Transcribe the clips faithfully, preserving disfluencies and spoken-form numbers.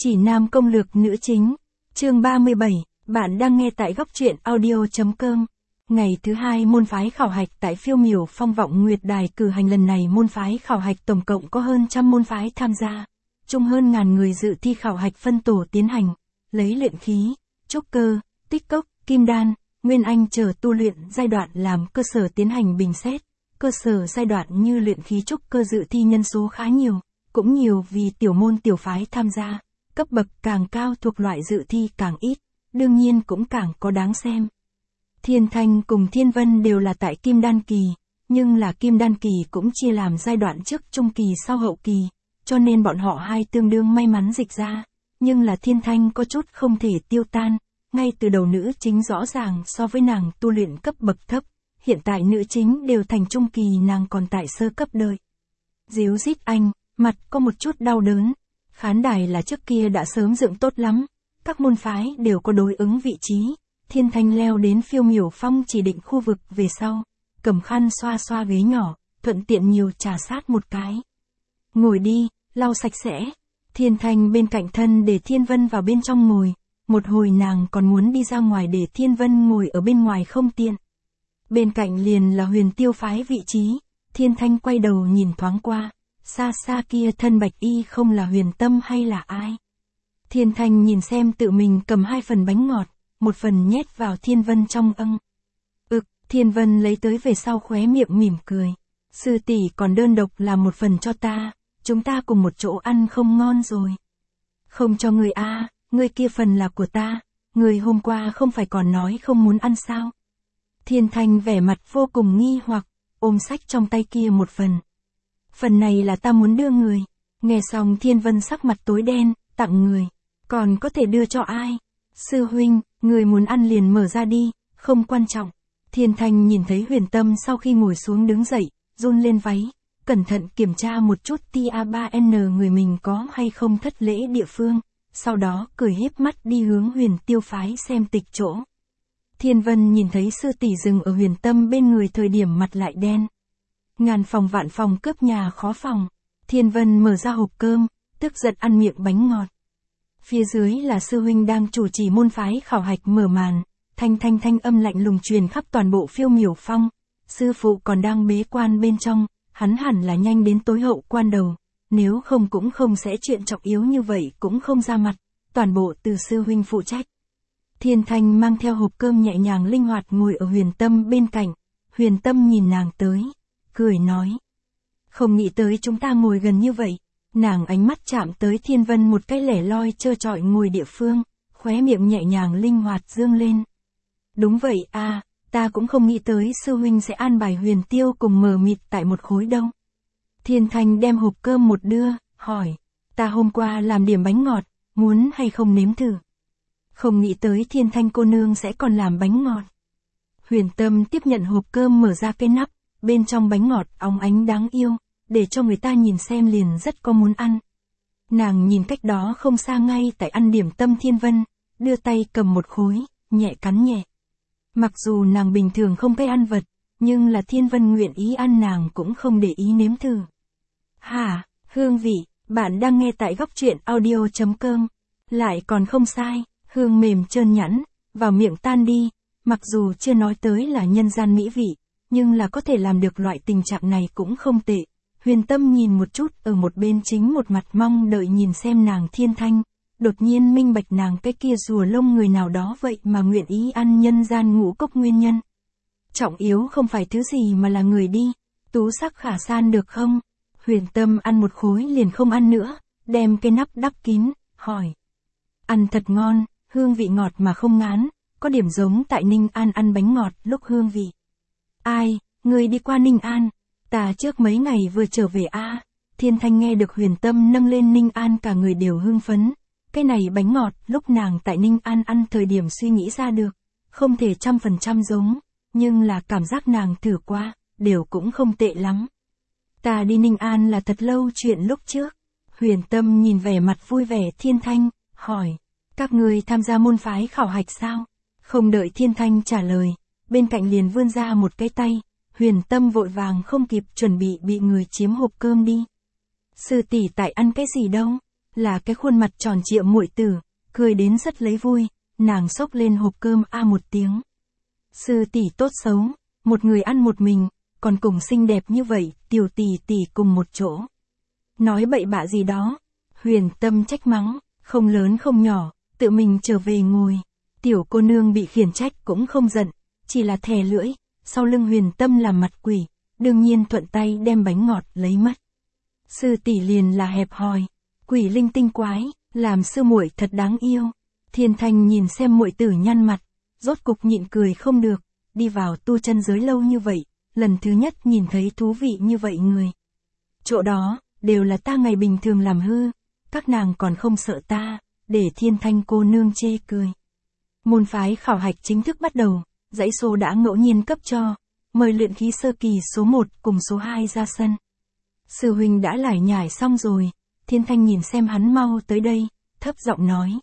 Chỉ nam công lược nữ chính. Chương ba mươi bảy, bạn đang nghe tại góc truyện audio.com. Ngày thứ hai môn phái khảo hạch tại Phiêu Miểu Phong Vọng Nguyệt Đài cử hành lần này môn phái khảo hạch tổng cộng có hơn trăm môn phái tham gia. Chung hơn ngàn người dự thi khảo hạch phân tổ tiến hành, lấy luyện khí, trúc cơ, tích cốc, kim đan, nguyên anh chờ tu luyện giai đoạn làm cơ sở tiến hành bình xét. Cơ sở giai đoạn như luyện khí trúc cơ dự thi nhân số khá nhiều, cũng nhiều vì tiểu môn tiểu phái tham gia, cấp bậc càng cao thuộc loại dự thi càng ít, đương nhiên cũng càng có đáng xem. Thiên Thanh cùng Thiên Vân đều là tại kim đan kỳ, nhưng là kim đan kỳ cũng chia làm giai đoạn trước trung kỳ sau hậu kỳ, cho nên bọn họ hai tương đương may mắn dịch ra, nhưng là Thiên Thanh có chút không thể tiêu tan, ngay từ đầu nữ chính rõ ràng so với nàng tu luyện cấp bậc thấp, hiện tại nữ chính đều thành trung kỳ nàng còn tại sơ cấp đời. Díu dít anh, mặt có một chút đau đớn, khán đài là trước kia đã sớm dựng tốt lắm, các môn phái đều có đối ứng vị trí. Thiên Thanh leo đến Phiêu Miểu Phong chỉ định khu vực về sau, cầm khăn xoa xoa ghế nhỏ, thuận tiện nhiều trà sát một cái. Ngồi đi, lau sạch sẽ. Thiên Thanh bên cạnh thân để Thiên Vân vào bên trong ngồi, một hồi nàng còn muốn đi ra ngoài để Thiên Vân ngồi ở bên ngoài không tiện. Bên cạnh liền là Huyền Tiêu phái vị trí, Thiên Thanh quay đầu nhìn thoáng qua, xa xa kia thân bạch y không là Huyền Tâm hay là ai. Thiên Thanh nhìn xem tự mình cầm hai phần bánh ngọt, một phần nhét vào Thiên Vân trong âng. Ực, Thiên Vân lấy tới về sau khóe miệng mỉm cười. Sư tỷ còn đơn độc làm một phần cho ta, chúng ta cùng một chỗ ăn không ngon rồi. Không cho người a, à, người kia phần là của ta, người hôm qua không phải còn nói không muốn ăn sao. Thiên Thanh vẻ mặt vô cùng nghi hoặc, ôm sách trong tay kia một phần. Phần này là ta muốn đưa người. Nghe xong Thiên Vân sắc mặt tối đen, tặng người. Còn có thể đưa cho ai? Sư huynh, người muốn ăn liền mở ra đi, không quan trọng. Thiên Thanh nhìn thấy Huyền Tâm sau khi ngồi xuống đứng dậy, run lên váy, cẩn thận kiểm tra một chút T A ba N người mình có hay không thất lễ địa phương, sau đó cười hiếp mắt đi hướng Huyền Tiêu phái xem tịch chỗ. Thiên Vân nhìn thấy sư tỷ dừng ở Huyền Tâm bên người thời điểm mặt lại đen. Ngàn phòng vạn phòng cướp nhà khó phòng. Thiên Vân mở ra hộp cơm, tức giận ăn miệng bánh ngọt. Phía dưới là sư huynh đang chủ trì môn phái khảo hạch mở màn, thanh thanh thanh âm lạnh lùng truyền khắp toàn bộ Phiêu Miểu Phong. Sư phụ còn đang bế quan bên trong, hắn hẳn là nhanh đến tối hậu quan đầu, nếu không cũng không sẽ chuyện trọng yếu như vậy cũng không ra mặt, toàn bộ từ sư huynh phụ trách. Thiên Thanh mang theo hộp cơm nhẹ nhàng linh hoạt ngồi ở Huyền Tâm bên cạnh, Huyền Tâm nhìn nàng tới, cười nói. Không nghĩ tới chúng ta ngồi gần như vậy. Nàng ánh mắt chạm tới Thiên Vân một cái lẻ loi trơ trọi ngồi địa phương, khóe miệng nhẹ nhàng linh hoạt dương lên. Đúng vậy à, ta cũng không nghĩ tới sư huynh sẽ an bài Huyền Tiêu cùng mờ mịt tại một khối đâu. Thiên Thanh đem hộp cơm một đưa, hỏi, ta hôm qua làm điểm bánh ngọt, muốn hay không nếm thử. Không nghĩ tới Thiên Thanh cô nương sẽ còn làm bánh ngọt. Huyền Tâm tiếp nhận hộp cơm mở ra cái nắp, bên trong bánh ngọt óng ánh đáng yêu, để cho người ta nhìn xem liền rất có muốn ăn. Nàng nhìn cách đó không xa ngay tại ăn điểm tâm Thiên Vân, đưa tay cầm một khối, nhẹ cắn nhẹ. Mặc dù nàng bình thường không cái ăn vật, nhưng là Thiên Vân nguyện ý ăn nàng cũng không để ý nếm thử. Hả, hương vị, bạn đang nghe tại góc truyện audio.com, lại còn không sai, hương mềm trơn nhẵn, vào miệng tan đi, mặc dù chưa nói tới là nhân gian mỹ vị, nhưng là có thể làm được loại tình trạng này cũng không tệ. Huyền Tâm nhìn một chút ở một bên chính một mặt mong đợi nhìn xem nàng Thiên Thanh, đột nhiên minh bạch nàng cái kia rùa lông người nào đó vậy mà nguyện ý ăn nhân gian ngũ cốc nguyên nhân. Trọng yếu không phải thứ gì mà là người đi, tú sắc khả san được không? Huyền Tâm ăn một khối liền không ăn nữa, đem cái nắp đắp kín, hỏi. Ăn thật ngon, hương vị ngọt mà không ngán, có điểm giống tại Ninh An ăn bánh ngọt lúc hương vị. Ai, người đi qua Ninh An? Ta trước mấy ngày vừa trở về a. À. Thiên Thanh nghe được Huyền Tâm nâng lên Ninh An cả người đều hưng phấn. Cái này bánh ngọt lúc nàng tại Ninh An ăn thời điểm suy nghĩ ra được, không thể trăm phần trăm giống, nhưng là cảm giác nàng thử qua, đều cũng không tệ lắm. Ta đi Ninh An là thật lâu chuyện lúc trước. Huyền Tâm nhìn vẻ mặt vui vẻ Thiên Thanh, hỏi, các người tham gia môn phái khảo hạch sao? Không đợi Thiên Thanh trả lời, bên cạnh liền vươn ra một cái tay. Huyền Tâm vội vàng không kịp chuẩn bị bị người chiếm hộp cơm đi. Sư tỷ tại ăn cái gì đâu? là cái khuôn mặt tròn trịa muội tử, cười đến rất lấy vui, nàng xốc lên hộp cơm a một tiếng. Sư tỷ tốt xấu, một người ăn một mình, còn cùng xinh đẹp như vậy, tiểu tỷ tỷ cùng một chỗ. Nói bậy bạ gì đó, Huyền Tâm trách mắng, không lớn không nhỏ, tự mình trở về ngồi. Tiểu cô nương bị khiển trách cũng không giận, chỉ là thè lưỡi, sau lưng Huyền Tâm làm mặt quỷ, đương nhiên thuận tay đem bánh ngọt lấy mất. Sư tỷ liền là hẹp hòi, quỷ linh tinh quái, làm sư muội thật đáng yêu. Thiên Thanh nhìn xem muội tử nhăn mặt, rốt cục nhịn cười không được, đi vào tu chân giới lâu như vậy, lần thứ nhất nhìn thấy thú vị như vậy người. Chỗ đó, đều là ta ngày bình thường làm hư, các nàng còn không sợ ta, để Thiên Thanh cô nương chê cười. Môn phái khảo hạch chính thức bắt đầu, dãy số đã ngẫu nhiên cấp cho, mời luyện khí sơ kỳ số một cùng số hai ra sân. Sư huynh đã lải nhải xong rồi, Thiên Thanh nhìn xem hắn mau tới đây, thấp giọng nói.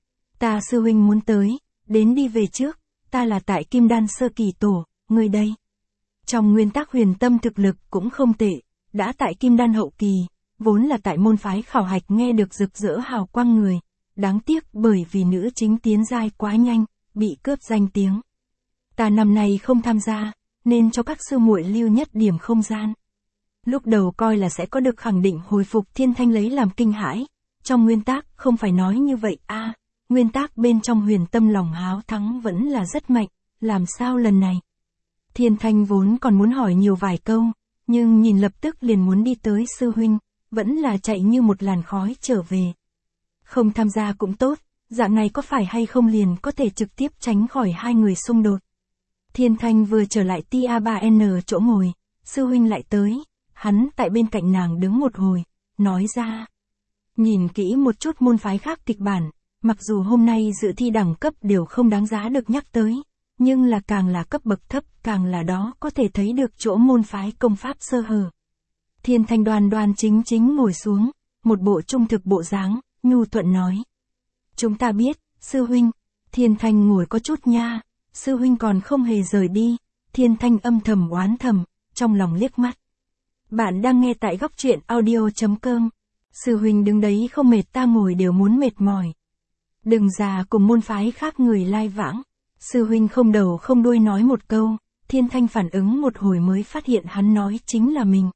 Ta sư huynh muốn tới, đến đi về trước, ta là tại Kim Đan sơ kỳ tổ, ngươi đây. Trong nguyên tắc Huyền Tâm thực lực cũng không tệ, đã tại Kim Đan hậu kỳ, vốn là tại môn phái khảo hạch nghe được rực rỡ hào quang người, đáng tiếc bởi vì nữ chính tiến giai quá nhanh, bị cướp danh tiếng. Ta năm nay không tham gia, nên cho các sư muội lưu nhất điểm không gian. Lúc đầu coi là sẽ có được khẳng định hồi phục, Thiên Thanh lấy làm kinh hãi, trong nguyên tắc không phải nói như vậy a, à, nguyên tắc bên trong Huyền Tâm lòng háo thắng vẫn là rất mạnh, làm sao lần này? Thiên Thanh vốn còn muốn hỏi nhiều vài câu, nhưng nhìn lập tức liền muốn đi tới sư huynh, vẫn là chạy như một làn khói trở về. Không tham gia cũng tốt, dạng này có phải hay không liền có thể trực tiếp tránh khỏi hai người xung đột. Thiên Thanh vừa trở lại T A ba N chỗ ngồi, sư huynh lại tới, hắn tại bên cạnh nàng đứng một hồi, nói ra. Nhìn kỹ một chút môn phái khác kịch bản, mặc dù hôm nay dự thi đẳng cấp đều không đáng giá được nhắc tới, nhưng là càng là cấp bậc thấp càng là đó có thể thấy được chỗ môn phái công pháp sơ hở. Thiên Thanh đoan đoan chính chính ngồi xuống, một bộ trung thực bộ dáng, nhu thuận nói. Chúng ta biết, sư huynh. Thiên Thanh ngồi có chút nha, sư huynh còn không hề rời đi. Thiên Thanh âm thầm oán thầm, trong lòng liếc mắt. Bạn đang nghe tại góc truyện audio chấm com. Sư huynh đứng đấy không mệt, ta ngồi đều muốn mệt mỏi. Đừng già cùng môn phái khác người lai vãng. Sư huynh không đầu không đuôi nói một câu, Thiên Thanh phản ứng một hồi mới phát hiện hắn nói chính là mình.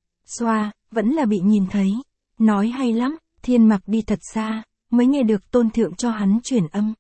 Xoa, vẫn là bị nhìn thấy. Nói hay lắm, Thiên Mặc đi thật xa, mới nghe được tôn thượng cho hắn truyền âm.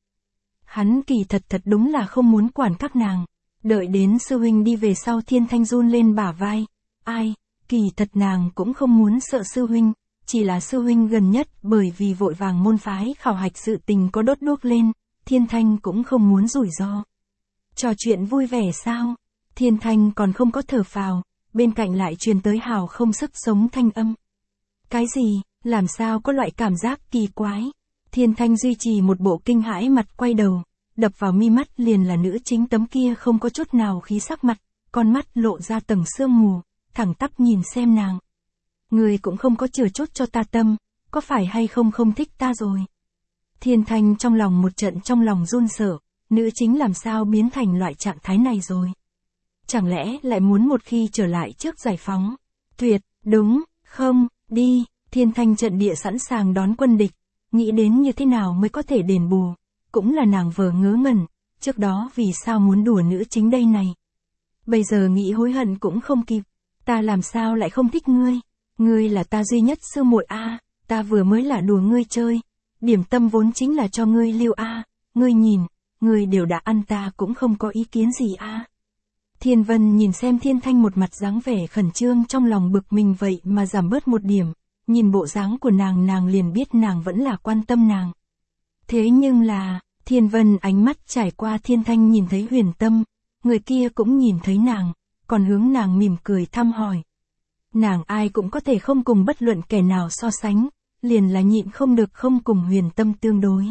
Hắn kỳ thật thật đúng là không muốn quản các nàng. Đợi đến sư huynh đi về sau, Thiên Thanh run lên bả vai. Ai, kỳ thật nàng cũng không muốn sợ sư huynh, chỉ là sư huynh gần nhất bởi vì vội vàng môn phái khảo hạch sự tình có đốt đuốc lên, Thiên Thanh cũng không muốn rủi ro. Trò chuyện vui vẻ sao? Thiên Thanh còn không có thở phào, bên cạnh lại truyền tới hào không sức sống thanh âm. Cái gì, làm sao có loại cảm giác kỳ quái? Thiên Thanh duy trì một bộ kinh hãi mặt quay đầu, đập vào mi mắt liền là nữ chính tấm kia không có chút nào khí sắc mặt, con mắt lộ ra tầng sương mù, thẳng tắp nhìn xem nàng. Người cũng không có chừa chút cho ta tâm, có phải hay không không thích ta rồi? Thiên Thanh trong lòng một trận trong lòng run sợ, nữ chính làm sao biến thành loại trạng thái này rồi? Chẳng lẽ lại muốn một khi trở lại trước giải phóng? Tuyệt, đúng, không, đi, Thiên Thanh trận địa sẵn sàng đón quân địch, nghĩ đến như thế nào mới có thể đền bù, cũng là nàng vờ ngớ ngẩn, trước đó vì sao muốn đùa nữ chính đây này? Bây giờ nghĩ hối hận cũng không kịp, ta làm sao lại không thích ngươi? Ngươi là ta duy nhất sư muội a, ta vừa mới là đùa ngươi chơi, điểm tâm vốn chính là cho ngươi lưu a, ngươi nhìn, ngươi đều đã ăn ta cũng không có ý kiến gì a. Thiên Vân nhìn xem Thiên Thanh một mặt dáng vẻ khẩn trương, trong lòng bực mình vậy mà giảm bớt một điểm, nhìn bộ dáng của nàng nàng liền biết nàng vẫn là quan tâm nàng. Thế nhưng là, Thiên Vân ánh mắt trải qua Thiên Thanh nhìn thấy Huyền Tâm, người kia cũng nhìn thấy nàng, còn hướng nàng mỉm cười thăm hỏi. Nàng ai cũng có thể không cùng bất luận kẻ nào so sánh, liền là nhịn không được không cùng Huyền Tâm tương đối.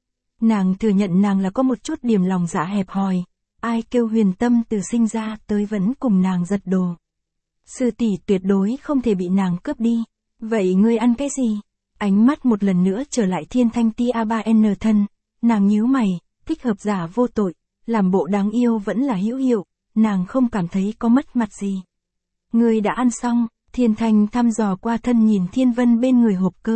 Nàng thừa nhận nàng là có một chút điểm lòng dạ hẹp hòi, ai kêu Huyền Tâm từ sinh ra tới vẫn cùng nàng giật đồ. Sư tỷ tuyệt đối không thể bị nàng cướp đi. Vậy ngươi ăn cái gì? Ánh mắt một lần nữa trở lại Thiên Thanh T A ba N thân, nàng nhíu mày, thích hợp giả vô tội, làm bộ đáng yêu vẫn là hữu hiệu, nàng không cảm thấy có mất mặt gì. Ngươi đã ăn xong? Thiên Thanh thăm dò qua thân nhìn Thiên Vân bên người hộp cơm,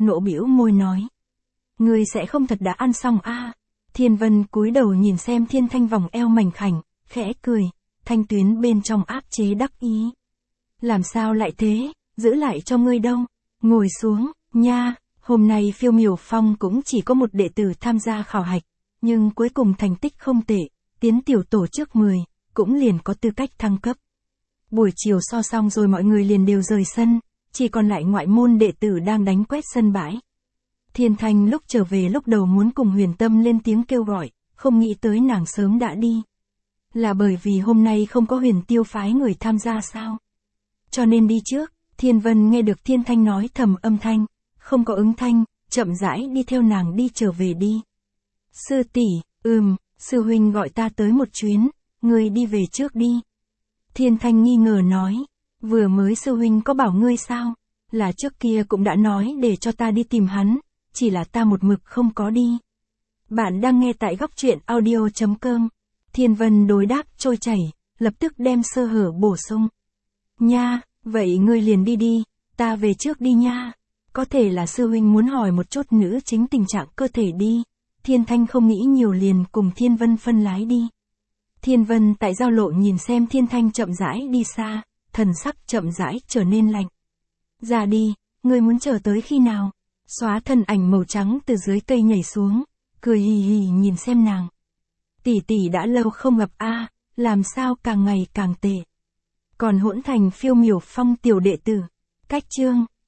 nộ bĩu môi nói. Ngươi sẽ không thật đã ăn xong a? Thiên Vân cúi đầu nhìn xem Thiên Thanh vòng eo mảnh khảnh, khẽ cười, thanh tuyến bên trong áp chế đắc ý. Làm sao lại thế, giữ lại cho ngươi đâu, ngồi xuống, nha, hôm nay Phiêu Miểu Phong cũng chỉ có một đệ tử tham gia khảo hạch, nhưng cuối cùng thành tích không tệ, tiến tiểu tổ trước mười, cũng liền có tư cách thăng cấp. Buổi chiều so xong rồi mọi người liền đều rời sân, chỉ còn lại ngoại môn đệ tử đang đánh quét sân bãi. Thiên Thanh lúc trở về lúc đầu muốn cùng Huyền Tâm lên tiếng kêu gọi, không nghĩ tới nàng sớm đã đi. Là bởi vì hôm nay không có Huyền Tiêu phái người tham gia sao? Cho nên đi trước. Thiên Vân nghe được Thiên Thanh nói thầm âm thanh, không có ứng thanh, chậm rãi đi theo nàng đi trở về đi. Sư tỷ, ừm, sư huynh gọi ta tới một chuyến, ngươi đi về trước đi. Thiên Thanh nghi ngờ nói, vừa mới sư huynh có bảo ngươi sao? Là trước kia cũng đã nói để cho ta đi tìm hắn, chỉ là ta một mực không có đi. Bạn đang nghe tại góc truyện audio chấm com. Thiên Vân đối đáp trôi chảy, lập tức đem sơ hở bổ sung. Nha, vậy ngươi liền đi đi, ta về trước đi nha. Có thể là sư huynh muốn hỏi một chút nữ chính tình trạng cơ thể đi. Thiên Thanh không nghĩ nhiều liền cùng Thiên Vân phân lái đi. Thiên Vân tại giao lộ nhìn xem Thiên Thanh chậm rãi đi xa, thần sắc chậm rãi trở nên lạnh. Ra đi, ngươi muốn chờ tới khi nào? Xóa thân ảnh màu trắng từ dưới cây nhảy xuống, cười hì hì nhìn xem nàng. Tỷ tỷ đã lâu không gặp a, làm sao càng ngày càng tệ. Còn hỗn thành Phiêu Miểu Phong tiểu đệ tử. Cách chương